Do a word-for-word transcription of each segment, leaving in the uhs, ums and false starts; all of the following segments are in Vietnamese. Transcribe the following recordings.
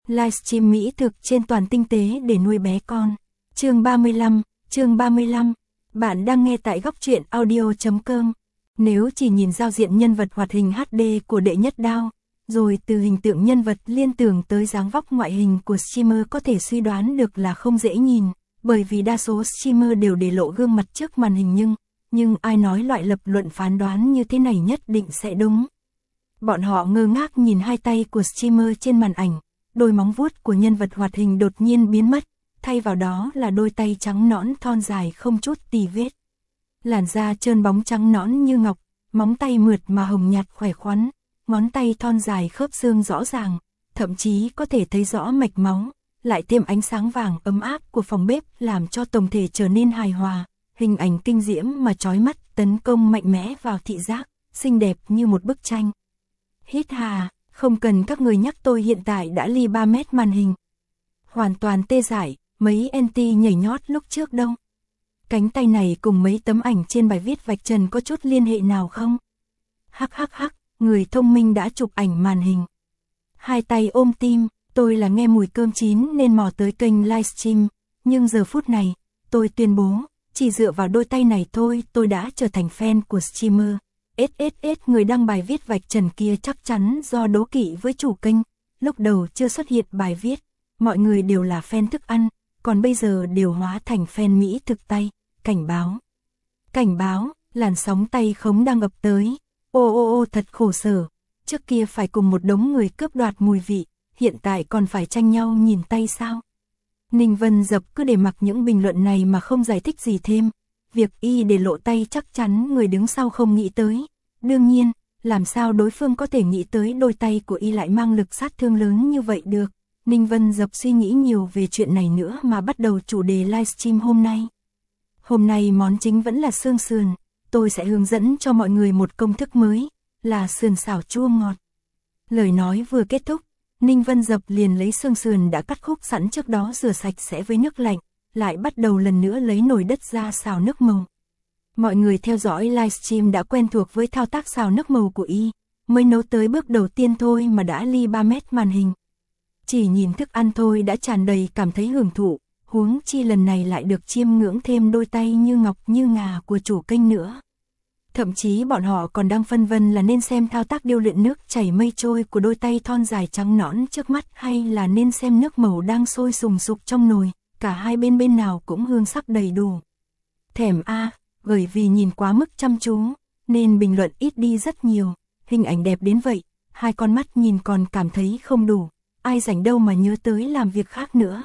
Livestream mỹ thực trên toàn tinh tế để nuôi bé con. Chương ba mươi lăm, chương ba mươi lăm. Bạn đang nghe tại góc truyện audio chấm com. Nếu chỉ nhìn giao diện nhân vật hoạt hình hát đê của Đệ Nhất Đao, rồi từ hình tượng nhân vật liên tưởng tới dáng vóc ngoại hình của streamer có thể suy đoán được là không dễ nhìn, bởi vì đa số streamer đều để lộ gương mặt trước màn hình nhưng, nhưng ai nói loại lập luận phán đoán như thế này nhất định sẽ đúng. Bọn họ ngơ ngác nhìn hai tay của streamer trên màn ảnh, đôi móng vuốt của nhân vật hoạt hình đột nhiên biến mất, thay vào đó là đôi tay trắng nõn thon dài không chút tì vết. Làn da trơn bóng trắng nõn như ngọc, móng tay mượt mà hồng nhạt khỏe khoắn, ngón tay thon dài khớp xương rõ ràng, thậm chí có thể thấy rõ mạch máu, lại thêm ánh sáng vàng ấm áp của phòng bếp làm cho tổng thể trở nên hài hòa, hình ảnh kinh diễm mà chói mắt tấn công mạnh mẽ vào thị giác, xinh đẹp như một bức tranh. Hít hà, không cần các người nhắc tôi hiện tại đã ly ba mét màn hình. Hoàn toàn tê dại, mấy anti nhảy nhót lúc trước đâu. Cánh tay này cùng mấy tấm ảnh trên bài viết vạch trần có chút liên hệ nào không? Hắc hắc hắc, người thông minh đã chụp ảnh màn hình. Hai tay ôm tim, tôi là nghe mùi cơm chín nên mò tới kênh livestream, nhưng giờ phút này, tôi tuyên bố, chỉ dựa vào đôi tay này thôi tôi đã trở thành fan của streamer. ét ét ét người đăng bài viết vạch trần kia chắc chắn do đố kỵ với chủ kênh, lúc đầu chưa xuất hiện bài viết, mọi người đều là fan thức ăn, còn bây giờ đều hóa thành fan mỹ thực tay, cảnh báo. Cảnh báo, làn sóng tay khống đang ập tới, ô ô ô thật khổ sở, trước kia phải cùng một đống người cướp đoạt mùi vị, hiện tại còn phải tranh nhau nhìn tay sao? Ninh Vân Dập cứ để mặc những bình luận này mà không giải thích gì thêm. Việc y để lộ tay chắc chắn người đứng sau không nghĩ tới. Đương nhiên, làm sao đối phương có thể nghĩ tới đôi tay của y lại mang lực sát thương lớn như vậy được. Ninh Vân Dập suy nghĩ nhiều về chuyện này nữa mà bắt đầu chủ đề livestream hôm nay. Hôm nay món chính vẫn là xương sườn. Tôi sẽ hướng dẫn cho mọi người một công thức mới, là sườn xào chua ngọt. Lời nói vừa kết thúc, Ninh Vân Dập liền lấy xương sườn đã cắt khúc sẵn trước đó rửa sạch sẽ với nước lạnh, lại bắt đầu lần nữa lấy nồi đất ra xào nước màu. Mọi người theo dõi livestream đã quen thuộc với thao tác xào nước màu của y, mới nấu tới bước đầu tiên thôi mà đã ly ba mét màn hình. Chỉ nhìn thức ăn thôi đã tràn đầy cảm thấy hưởng thụ, huống chi lần này lại được chiêm ngưỡng thêm đôi tay như ngọc như ngà của chủ kênh nữa. Thậm chí bọn họ còn đang phân vân là nên xem thao tác điêu luyện nước chảy mây trôi của đôi tay thon dài trắng nõn trước mắt hay là nên xem nước màu đang sôi sùng sục trong nồi, cả hai bên bên nào cũng hương sắc đầy đủ. Thèm a, bởi vì nhìn quá mức chăm chú, nên bình luận ít đi rất nhiều, hình ảnh đẹp đến vậy, hai con mắt nhìn còn cảm thấy không đủ, ai rảnh đâu mà nhớ tới làm việc khác nữa.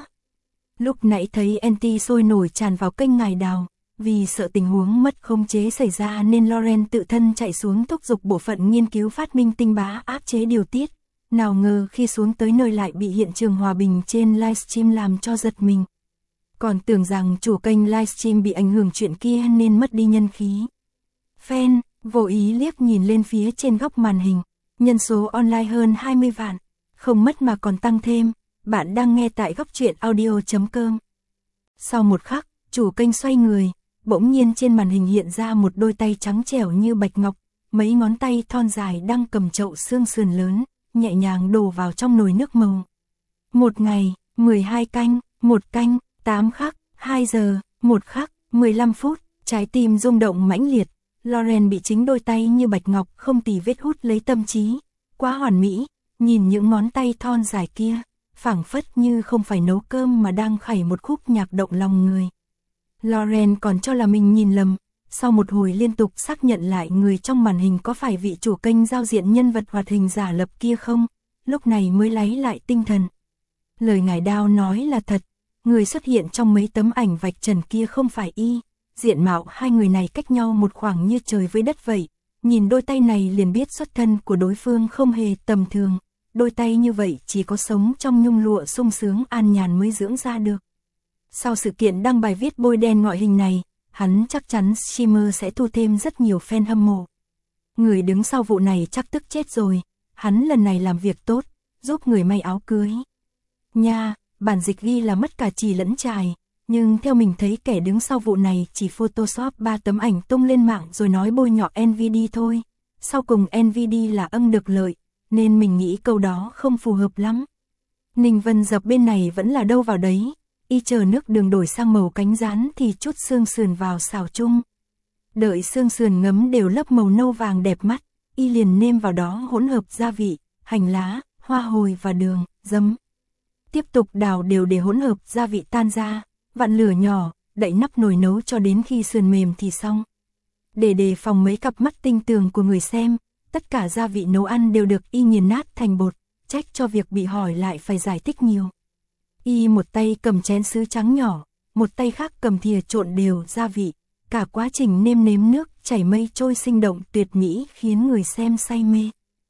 Lúc nãy thấy anti sôi nổi tràn vào kênh Ngài Đào. Vì sợ tình huống mất khống chế xảy ra nên Loren tự thân chạy xuống thúc giục bộ phận nghiên cứu phát minh tinh bá áp chế điều tiết. Nào ngờ khi xuống tới nơi lại bị hiện trường hòa bình trên livestream làm cho giật mình. Còn tưởng rằng chủ kênh livestream bị ảnh hưởng chuyện kia nên mất đi nhân khí. Fan, vô ý liếc nhìn lên phía trên góc màn hình. Nhân số online hơn hai mươi vạn. Không mất mà còn tăng thêm. Bạn đang nghe tại góc truyện audio chấm com. Sau một khắc, chủ kênh xoay người. Bỗng nhiên trên màn hình hiện ra một đôi tay trắng trẻo như bạch ngọc, mấy ngón tay thon dài đang cầm chậu xương sườn lớn, nhẹ nhàng đổ vào trong nồi nước màu. Một ngày, mười hai canh, một canh, tám khắc, hai giờ, một khắc, mười lăm phút, trái tim rung động mãnh liệt, Loren bị chính đôi tay như bạch ngọc không tì vết hút lấy tâm trí, quá hoàn mỹ, nhìn những ngón tay thon dài kia, phảng phất như không phải nấu cơm mà đang khảy một khúc nhạc động lòng người. Loren còn cho là mình nhìn lầm, sau một hồi liên tục xác nhận lại người trong màn hình có phải vị chủ kênh giao diện nhân vật hoạt hình giả lập kia không, lúc này mới lấy lại tinh thần. Lời Ngài Đao nói là thật, người xuất hiện trong mấy tấm ảnh vạch trần kia không phải y, diện mạo hai người này cách nhau một khoảng như trời với đất vậy, nhìn đôi tay này liền biết xuất thân của đối phương không hề tầm thường, đôi tay như vậy chỉ có sống trong nhung lụa sung sướng an nhàn mới dưỡng ra được. Sau sự kiện đăng bài viết bôi đen ngoại hình này, hắn chắc chắn streamer sẽ thu thêm rất nhiều fan hâm mộ. Người đứng sau vụ này chắc tức chết rồi, hắn lần này làm việc tốt, giúp người may áo cưới. Nha, bản dịch ghi là mất cả chì lẫn chài, nhưng theo mình thấy kẻ đứng sau vụ này chỉ photoshop ba tấm ảnh tung lên mạng rồi nói bôi nhọ en vê đê thôi. Sau cùng en vê đê là âng được lợi, nên mình nghĩ câu đó không phù hợp lắm. Ninh Vân Dập bên này vẫn là đâu vào đấy, y chờ nước đường đổi sang màu cánh rán thì chút xương sườn vào xào chung. Đợi xương sườn ngấm đều lớp màu nâu vàng đẹp mắt, y liền nêm vào đó hỗn hợp gia vị, hành lá, hoa hồi và đường, giấm. Tiếp tục đảo đều để hỗn hợp gia vị tan ra, vặn lửa nhỏ, đậy nắp nồi nấu cho đến khi sườn mềm thì xong. Để đề phòng mấy cặp mắt tinh tường của người xem, tất cả gia vị nấu ăn đều được y nghiền nát thành bột, trách cho việc bị hỏi lại phải giải thích nhiều. Y một tay cầm chén sứ trắng nhỏ, một tay khác cầm thìa trộn đều gia vị, cả quá trình nêm nếm nước chảy mây trôi sinh động tuyệt mỹ khiến người xem say mê.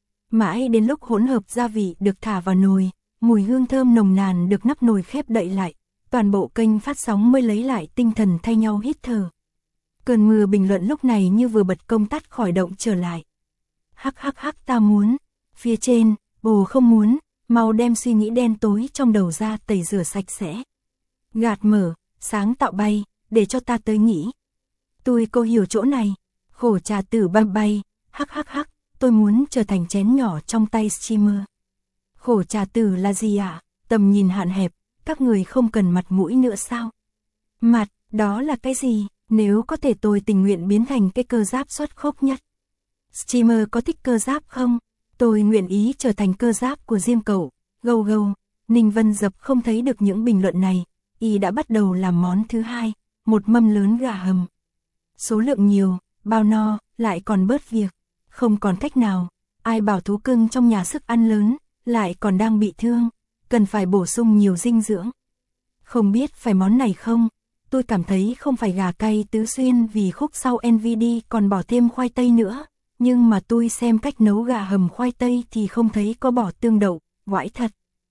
Mãi đến lúc hỗn hợp gia vị được thả vào nồi, mùi hương thơm nồng nàn được nắp nồi khép đậy lại, toàn bộ kênh phát sóng mới lấy lại tinh thần thay nhau hít thở. Cơn mưa bình luận lúc này như vừa bật công tắt khỏi động trở lại. Hắc hắc hắc ta muốn, phía trên, bồ không muốn, mau đem suy nghĩ đen tối trong đầu ra tẩy rửa sạch sẽ. Gạt mở, sáng tạo bay, để cho ta tới nghĩ. Tôi cô hiểu chỗ này, khổ trà tử bay bay, hắc hắc hắc, tôi muốn trở thành chén nhỏ trong tay streamer. Khổ trà tử là gì ạ? À? Tầm nhìn hạn hẹp, các người không cần mặt mũi nữa sao? Mặt, đó là cái gì? Nếu có thể tôi tình nguyện biến thành cái cơ giáp xuất khốc nhất. Streamer có thích cơ giáp không? Tôi nguyện ý trở thành cơ giáp của riêng cậu. Gâu gâu, Ninh Vân Dập không thấy được những bình luận này, y đã bắt đầu làm món thứ hai, một mâm lớn gà hầm. Số lượng nhiều, bao no, lại còn bớt việc, không còn cách nào, ai bảo thú cưng trong nhà sức ăn lớn, lại còn đang bị thương, cần phải bổ sung nhiều dinh dưỡng. Không biết phải món này không? Tôi cảm thấy không phải gà cay tứ xuyên vì khúc sau en vê đê còn bỏ thêm khoai tây nữa, nhưng mà tôi xem cách nấu gà hầm khoai tây thì không thấy có bỏ tương đậu, vãi thật.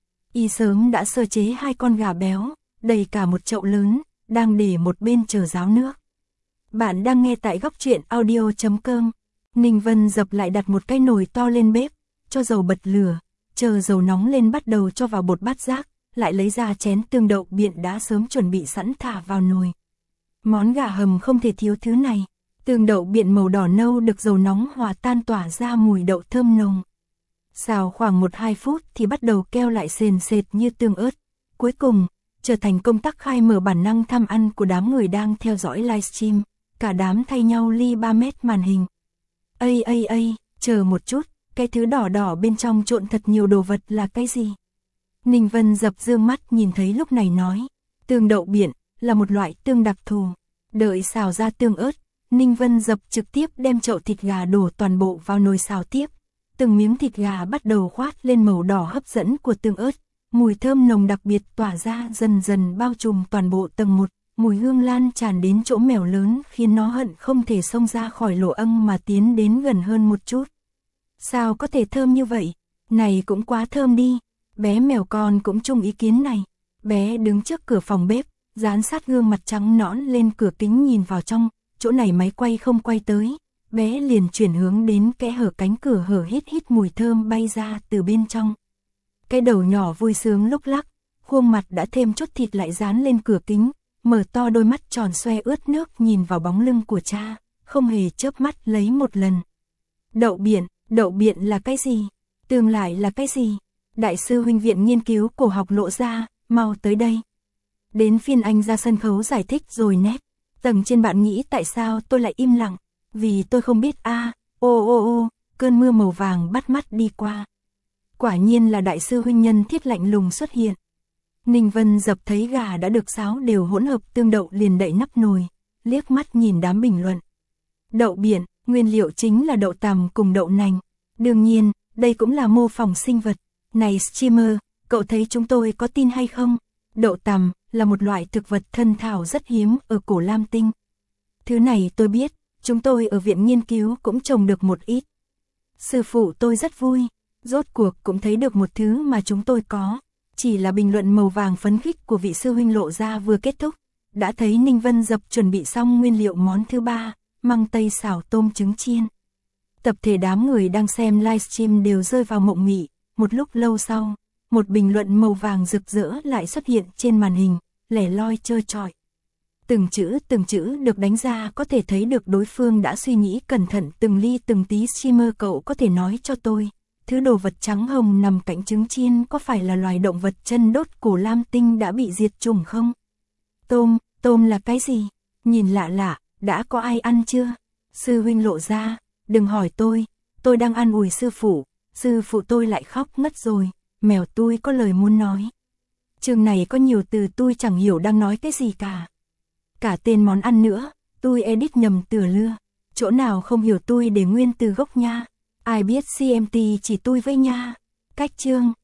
Y sớm đã sơ chế hai con gà béo, đầy cả một chậu lớn, đang để một bên chờ ráo nước. Bạn đang nghe tại góc truyện audio chấm com. Ninh Vân Dập lại đặt một cái nồi to lên bếp, cho dầu bật lửa, chờ dầu nóng lên bắt đầu cho vào bột bát giác, lại lấy ra chén tương đậu biện đã sớm chuẩn bị sẵn thả vào nồi. Món gà hầm không thể thiếu thứ này. Tương đậu biện màu đỏ nâu được dầu nóng hòa tan tỏa ra mùi đậu thơm nồng. Xào khoảng một hai phút thì bắt đầu keo lại sền sệt như tương ớt. Cuối cùng, trở thành công tắc khai mở bản năng tham ăn của đám người đang theo dõi livestream. Cả đám thay nhau ly ba mét màn hình. Ây ây ây, chờ một chút, cái thứ đỏ đỏ bên trong trộn thật nhiều đồ vật là cái gì? Ninh Vân Dập dương mắt nhìn thấy lúc này nói. Tương đậu biện là một loại tương đặc thù. Đợi xào ra tương ớt, Ninh Vân Dập trực tiếp đem chậu thịt gà đổ toàn bộ vào nồi xào tiếp. Từng miếng thịt gà bắt đầu khoát lên màu đỏ hấp dẫn của tương ớt. Mùi thơm nồng đặc biệt tỏa ra dần dần bao trùm toàn bộ tầng một. Mùi hương lan tràn đến chỗ mèo lớn khiến nó hận không thể xông ra khỏi lỗ âm mà tiến đến gần hơn một chút. Sao có thể thơm như vậy? Này cũng quá thơm đi. Bé mèo con cũng chung ý kiến này. Bé đứng trước cửa phòng bếp, dán sát gương mặt trắng nõn lên cửa kính nhìn vào trong. Chỗ này máy quay không quay tới. Bé liền chuyển hướng đến kẽ hở cánh cửa hở hít hít mùi thơm bay ra từ bên trong. Cái đầu nhỏ vui sướng lúc lắc, khuôn mặt đã thêm chút thịt lại dán lên cửa kính. Mở to đôi mắt tròn xoe ướt nước nhìn vào bóng lưng của cha, không hề chớp mắt lấy một lần. Đậu biện, đậu biện là cái gì? Tương lại là cái gì? Đại sư huynh viện nghiên cứu cổ học Lộ ra, mau tới đây. Đến phiên anh ra sân khấu giải thích rồi nét. Tầng trên bạn nghĩ tại sao tôi lại im lặng? Vì tôi không biết a. À, ô ô ô, cơn mưa màu vàng bắt mắt đi qua. Quả nhiên là đại sư huynh nhân thiết lạnh lùng xuất hiện. Ninh Vân Dập thấy gà đã được xáo đều hỗn hợp tương đậu liền đậy nắp nồi, liếc mắt nhìn đám bình luận. Đậu biển, nguyên liệu chính là đậu tằm cùng đậu nành. Đương nhiên, đây cũng là mô phỏng sinh vật. Này streamer, cậu thấy chúng tôi có tin hay không? Đậu tằm là một loại thực vật thân thảo rất hiếm ở cổ Lam Tinh. Thứ này tôi biết, chúng tôi ở viện nghiên cứu cũng trồng được một ít. Sư phụ tôi rất vui, rốt cuộc cũng thấy được một thứ mà chúng tôi có. Chỉ là bình luận màu vàng phấn khích của vị sư huynh Lộ ra vừa kết thúc, đã thấy Ninh Vân Dập chuẩn bị xong nguyên liệu món thứ ba, măng tây xào tôm trứng chiên. Tập thể đám người đang xem livestream đều rơi vào mộng mị, một lúc lâu sau, một bình luận màu vàng rực rỡ lại xuất hiện trên màn hình, lẻ loi trơ trọi. Từng chữ từng chữ được đánh ra có thể thấy được đối phương đã suy nghĩ cẩn thận từng ly từng tí. Streamer cậu có thể nói cho tôi, thứ đồ vật trắng hồng nằm cạnh trứng chiên có phải là loài động vật chân đốt cổ lam tinh đã bị diệt chủng không? Tôm, tôm là cái gì? Nhìn lạ lạ, đã có ai ăn chưa? Sư huynh lộ ra, đừng hỏi tôi, tôi đang an ủi sư phụ, sư phụ tôi lại khóc ngất rồi, mèo tôi có lời muốn nói. Chương này có nhiều từ tôi chẳng hiểu đang nói cái gì cả. Cả tên món ăn nữa, tôi edit nhầm từ lưa, chỗ nào không hiểu tôi để nguyên từ gốc nha. Ai biết xê em tê chỉ tôi với nha. Cách chương,